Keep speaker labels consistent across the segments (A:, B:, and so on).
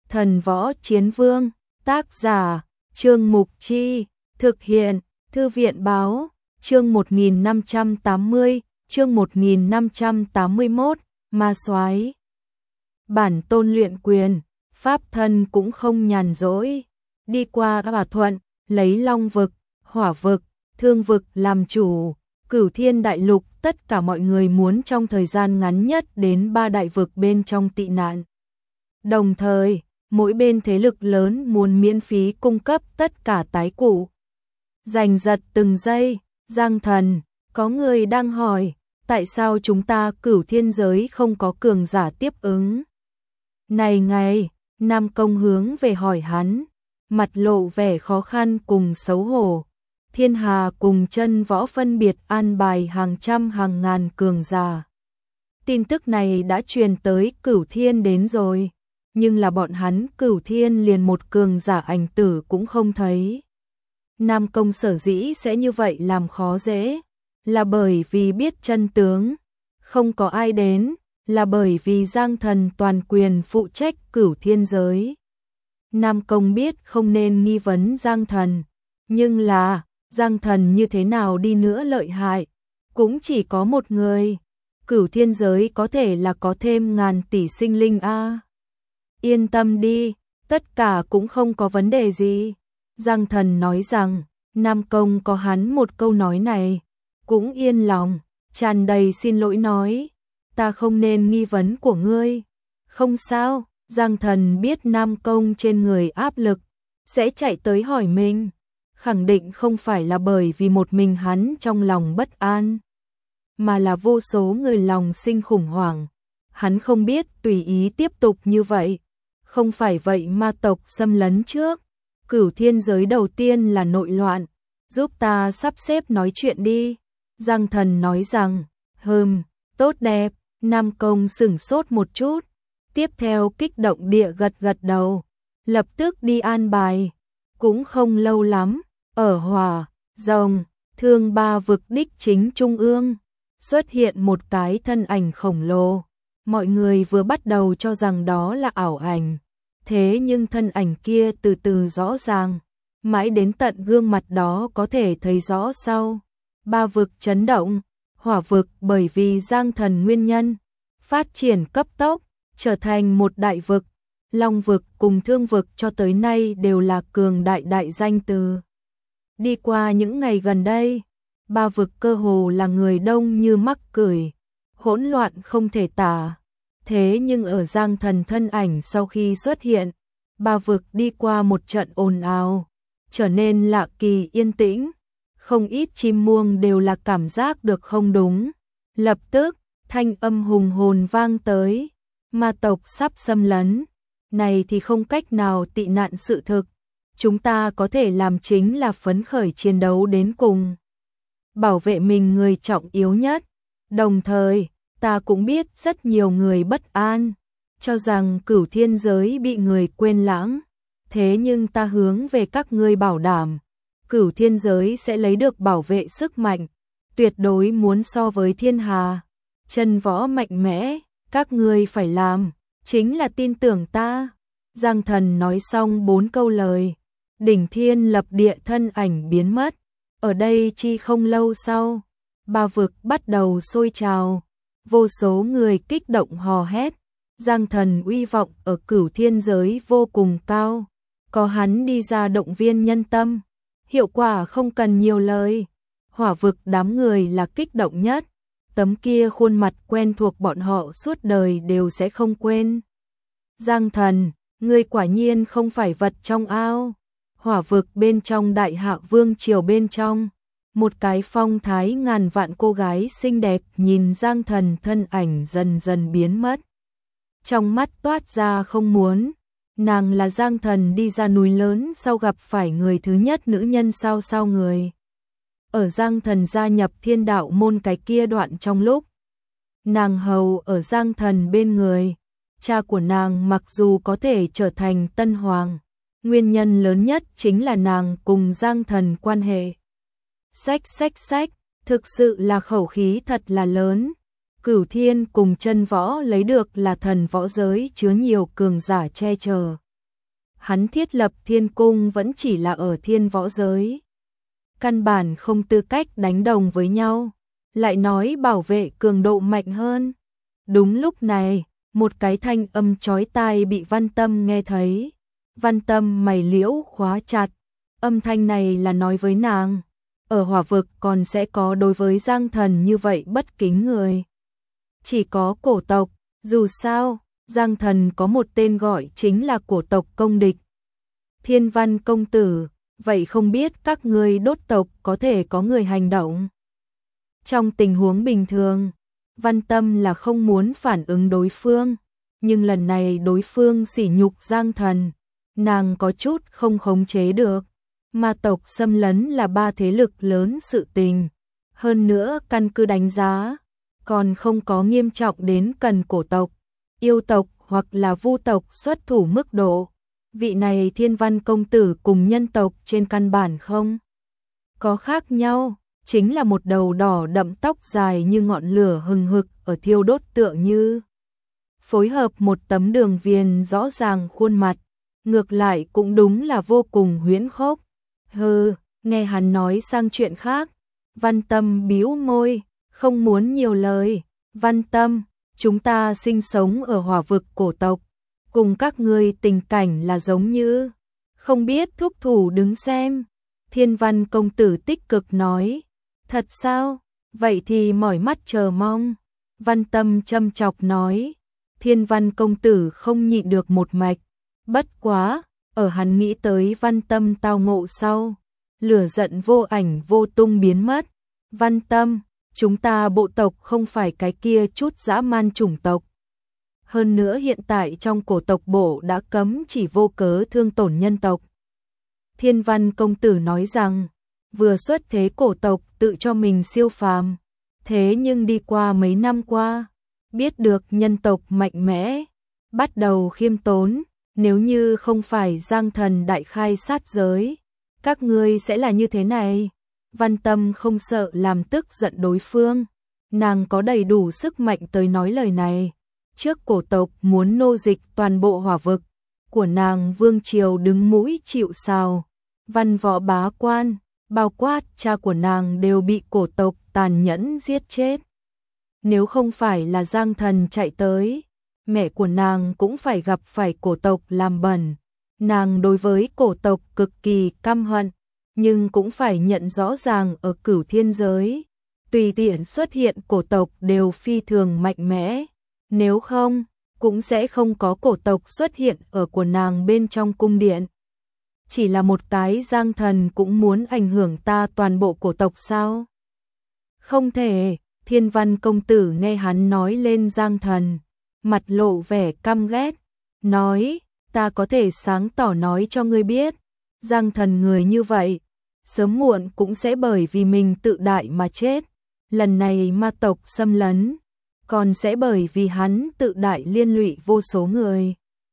A: Thần Võ Chiến Vương, tác giả, Trương Mục Chi, thực hiện, Thư viện Báo, chương 1580, chương 1581, Ma Soái. Bản tôn luyện quyền, pháp thân cũng không nhàn rỗi, đi qua Hòa Thuận, lấy Long vực, Hỏa vực, Thương vực làm chủ, Cửu Thiên đại lục, tất cả mọi người muốn trong thời gian ngắn nhất đến 3 đại vực bên trong tị nạn. Đồng thời, mỗi bên thế lực lớn muốn miễn phí cung cấp tất cả tái cụ. Giành giật từng giây, Giang Thần, có người đang hỏi, tại sao chúng ta Cửu Thiên giới không có cường giả tiếp ứng? Này ngày, Nam Công hướng về hỏi hắn, mặt lộ vẻ khó khăn cùng xấu hổ. Thiên Hà cùng Chân Võ phân biệt an bài hàng trăm hàng ngàn cường giả. Tin tức này đã truyền tới Cửu Thiên đến rồi, nhưng là bọn hắn Cửu Thiên liền một cường giả ảnh tử cũng không thấy. Nam Công sở dĩ sẽ như vậy làm khó dễ, là bởi vì biết chân tướng, không có ai đến, là bởi vì Giang Thần toàn quyền phụ trách Cửu Thiên giới. Nam Công biết không nên nghi vấn Giang Thần, nhưng là Giang Thần như thế nào đi nữa lợi hại, cũng chỉ có một người. Cửu Thiên giới có thể là có thêm ngàn tỷ sinh linh a. Yên tâm đi, tất cả cũng không có vấn đề gì. Giang Thần nói rằng, Nam Công có hắn một câu nói này, cũng yên lòng, tràn đầy xin lỗi nói, ta không nên nghi vấn của ngươi. Không sao, Giang Thần biết Nam Công trên người áp lực, sẽ chạy tới hỏi mình, khẳng định không phải là bởi vì một mình hắn trong lòng bất an, mà là vô số người lòng sinh khủng hoảng. Hắn không biết tùy ý tiếp tục như vậy, không phải vậy ma tộc xâm lấn trước. Cửu Thiên giới đầu tiên là nội loạn, giúp ta sắp xếp nói chuyện đi. Giang Thần nói rằng, tốt đẹp. Nam Công sửng sốt một chút, tiếp theo kích động địa gật gật đầu, lập tức đi an bài. Cũng không lâu lắm, ở Hỏa, Rồng, Thương ba vực đích chính trung ương, xuất hiện một cái thân ảnh khổng lồ. Mọi người vừa bắt đầu cho rằng đó là ảo ảnh, thế nhưng thân ảnh kia từ từ rõ ràng, mãi đến tận gương mặt đó có thể thấy rõ sau. Ba vực chấn động, Hỏa vực bởi vì Giang Thần nguyên nhân, phát triển cấp tốc, trở thành một đại vực. Long vực cùng Thương vực cho tới nay đều là cường đại đại danh từ. Đi qua những ngày gần đây, ba vực cơ hồ là người đông như mắc cười, hỗn loạn không thể tả. Thế nhưng ở Giang Thần thân ảnh sau khi xuất hiện, ba vực đi qua một trận ồn ào, trở nên lạ kỳ yên tĩnh. Không ít chim muông đều là cảm giác được không đúng. Lập tức, thanh âm hùng hồn vang tới, ma tộc sắp xâm lấn. Này thì không cách nào tị nạn sự thực. Chúng ta có thể làm chính là phấn khởi chiến đấu đến cùng, bảo vệ mình người trọng yếu nhất. Đồng thời, ta cũng biết rất nhiều người bất an, cho rằng Cửu Thiên giới bị người quên lãng. Thế nhưng ta hướng về các ngươi bảo đảm, Cửu Thiên giới sẽ lấy được bảo vệ sức mạnh, tuyệt đối muốn so với Thiên Hà, Chân Võ mạnh mẽ. Các ngươi phải làm, chính là tin tưởng ta. Giang Thần nói xong 4 câu lời, đỉnh thiên lập địa thân ảnh biến mất. Ở đây chi không lâu sau, ba vực bắt đầu sôi trào, vô số người kích động hò hét. Giang Thần uy vọng ở Cửu Thiên giới vô cùng cao, có hắn đi ra động viên nhân tâm, hiệu quả không cần nhiều lời. Hỏa vực đám người là kích động nhất, tấm kia khuôn mặt quen thuộc bọn họ suốt đời đều sẽ không quên. Giang Thần, ngươi quả nhiên không phải vật trong ao. Hỏa vực bên trong Đại Hạ Vương triều bên trong, một cái phong thái ngàn vạn cô gái xinh đẹp nhìn Giang Thần thân ảnh dần dần biến mất. Trong mắt toát ra không muốn, nàng là Giang Thần đi ra núi lớn sau gặp phải người thứ nhất nữ nhân sao người. Ở Giang Thần gia nhập Thiên Đạo môn cái kia đoạn trong lúc, nàng hầu ở Giang Thần bên người. Cha của nàng mặc dù có thể trở thành Tân Hoàng, nguyên nhân lớn nhất chính là nàng cùng Giang Thần quan hệ. Xách, thực sự là khẩu khí thật là lớn. Cửu Thiên cùng Chân Võ lấy được là thần võ giới chứa nhiều cường giả che chở. hắn thiết lập thiên cung vẫn chỉ là ở thiên võ giới. Căn bản không tư cách đánh đồng với nhau, lại nói bảo vệ cường độ mạnh hơn. Đúng lúc này, một cái thanh âm chói tai bị Văn Tâm nghe thấy. Văn Tâm mày liễu khóa chặt, âm thanh này là nói với nàng, ở hỏa vực còn sẽ có đối với Giang Thần như vậy bất kính người. Chỉ có cổ tộc, dù sao, Giang Thần có một tên gọi chính là cổ tộc công địch. Thiên Văn công tử, vậy không biết các ngươi đốt tộc có thể có người hành động? Trong tình huống bình thường, Văn Tâm là không muốn phản ứng đối phương, nhưng lần này đối phương sỉ nhục Giang Thần, nàng có chút không khống chế được. Ma tộc xâm lấn là 3 thế lực lớn sự tình, hơn nữa căn cứ đánh giá, còn không có nghiêm trọng đến cần cổ tộc, yêu tộc hoặc là vu tộc xuất thủ mức độ. Vị này Thiên Văn công tử cùng nhân tộc trên căn bản không có khác nhau, chính là một đầu đỏ đậm tóc dài như ngọn lửa hừng hực ở thiêu đốt tựa như. Phối hợp một tấm đường viền rõ ràng khuôn mặt, ngược lại cũng đúng là vô cùng huyễn khốc. Hừ, nghe hắn nói sang chuyện khác, Văn Tâm bĩu môi, không muốn nhiều lời. Văn Tâm, chúng ta sinh sống ở hỏa vực cổ tộc, cùng các ngươi tình cảnh là giống như, không biết thúc thủ đứng xem. Thiên Văn công tử tích cực nói, thật sao, vậy thì mỏi mắt chờ mong. Văn Tâm châm chọc nói, Thiên Văn công tử không nhịn được một mạch, bất quá, ở hắn nghĩ tới Văn Tâm tao ngộ sau, lửa giận vô ảnh vô tung biến mất. Văn Tâm, chúng ta bộ tộc không phải cái kia chút dã man chủng tộc. Hơn nữa hiện tại trong cổ tộc bộ đã cấm chỉ vô cớ thương tổn nhân tộc. Thiên Văn công tử nói rằng, vừa xuất thế cổ tộc tự cho mình siêu phàm, thế nhưng đi qua mấy năm qua, biết được nhân tộc mạnh mẽ, bắt đầu khiêm tốn, nếu như không phải Giang Thần đại khai sát giới, các ngươi sẽ là như thế này. Văn Tâm không sợ làm tức giận đối phương, nàng có đầy đủ sức mạnh tới nói lời này. Trước cổ tộc muốn nô dịch toàn bộ hỏa vực của nàng, vương triều đứng mũi chịu sào, văn võ bá quan, bao quát cha của nàng đều bị cổ tộc tàn nhẫn giết chết. Nếu không phải là Giang Thần chạy tới, mẹ của nàng cũng phải gặp phải cổ tộc làm bẩn. Nàng đối với cổ tộc cực kỳ căm hận, nhưng cũng phải nhận rõ ràng ở Cửu Thiên giới, tùy tiện xuất hiện cổ tộc đều phi thường mạnh mẽ, nếu không, cũng sẽ không có cổ tộc xuất hiện ở của nàng bên trong cung điện. Chỉ là một cái Giang Thần cũng muốn ảnh hưởng ta toàn bộ cổ tộc sao? Không thể. Thiên Văn công tử nghe hắn nói lên Giang Thần, mặt lộ vẻ căm ghét, nói, ta có thể sáng tỏ nói cho ngươi biết, Giang Thần người như vậy, sớm muộn cũng sẽ bởi vì mình tự đại mà chết. Lần này ma tộc xâm lấn, còn sẽ bởi vì hắn tự đại liên lụy vô số người.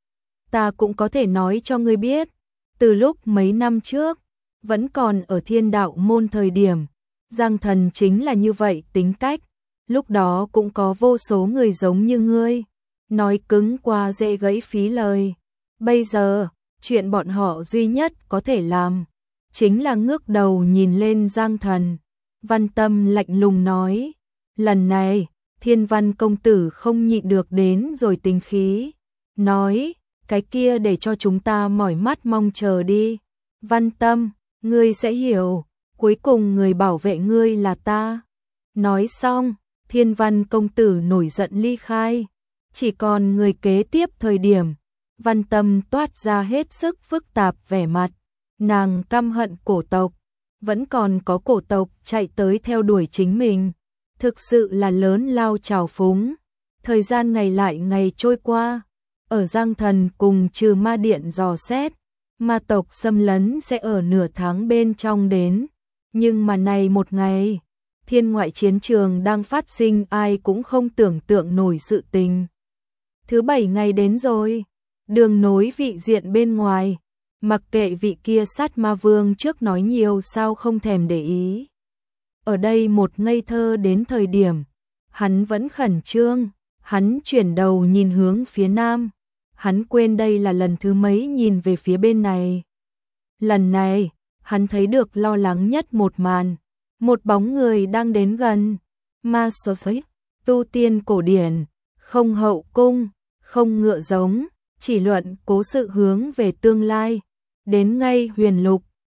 A: Ta cũng có thể nói cho ngươi biết, từ lúc mấy năm trước, vẫn còn ở Thiên Đạo môn thời điểm, Giang Thần chính là như vậy tính cách, lúc đó cũng có vô số người giống như ngươi, nói cứng qua dễ gãy phí lời. Bây giờ, chuyện bọn họ duy nhất có thể làm, chính là ngước đầu nhìn lên Giang Thần. Văn Tâm lạnh lùng nói, lần này, Thiên Văn công tử không nhịn được đến rồi tính khí, nói, cái kia để cho chúng ta mỏi mắt mong chờ đi. Văn Tâm, ngươi sẽ hiểu, cuối cùng người bảo vệ ngươi là ta. Nói xong, Thiên Văn công tử nổi giận ly khai, chỉ còn người kế tiếp thời điểm, Văn Tâm toát ra hết sức phức tạp vẻ mặt, nàng căm hận cổ tộc, vẫn còn có cổ tộc chạy tới theo đuổi chính mình, thực sự là lớn lao trào phúng. Thời gian ngày lại ngày trôi qua, ở Giang Thần cùng Trừ Ma Điện dò xét, ma tộc xâm lấn sẽ ở nửa tháng bên trong đến, nhưng mà này một ngày, thiên ngoại chiến trường đang phát sinh ai cũng không tưởng tượng nổi sự tình. Thứ 7 ngày đến rồi, đường nối vị diện bên ngoài, mặc kệ vị kia sát ma vương trước nói nhiều sao không thèm để ý. Ở đây một ngây thơ đến thời điểm, hắn vẫn khẩn trương, hắn chuyển đầu nhìn hướng phía nam, hắn quên đây là lần thứ mấy nhìn về phía bên này. Lần này, hắn thấy được lo lắng nhất một màn, một bóng người đang đến gần. Ma Soi, tu tiên cổ điển, không hậu cung, không ngựa giống, chỉ luận cố sự hướng về tương lai. Đến ngay huyền lục,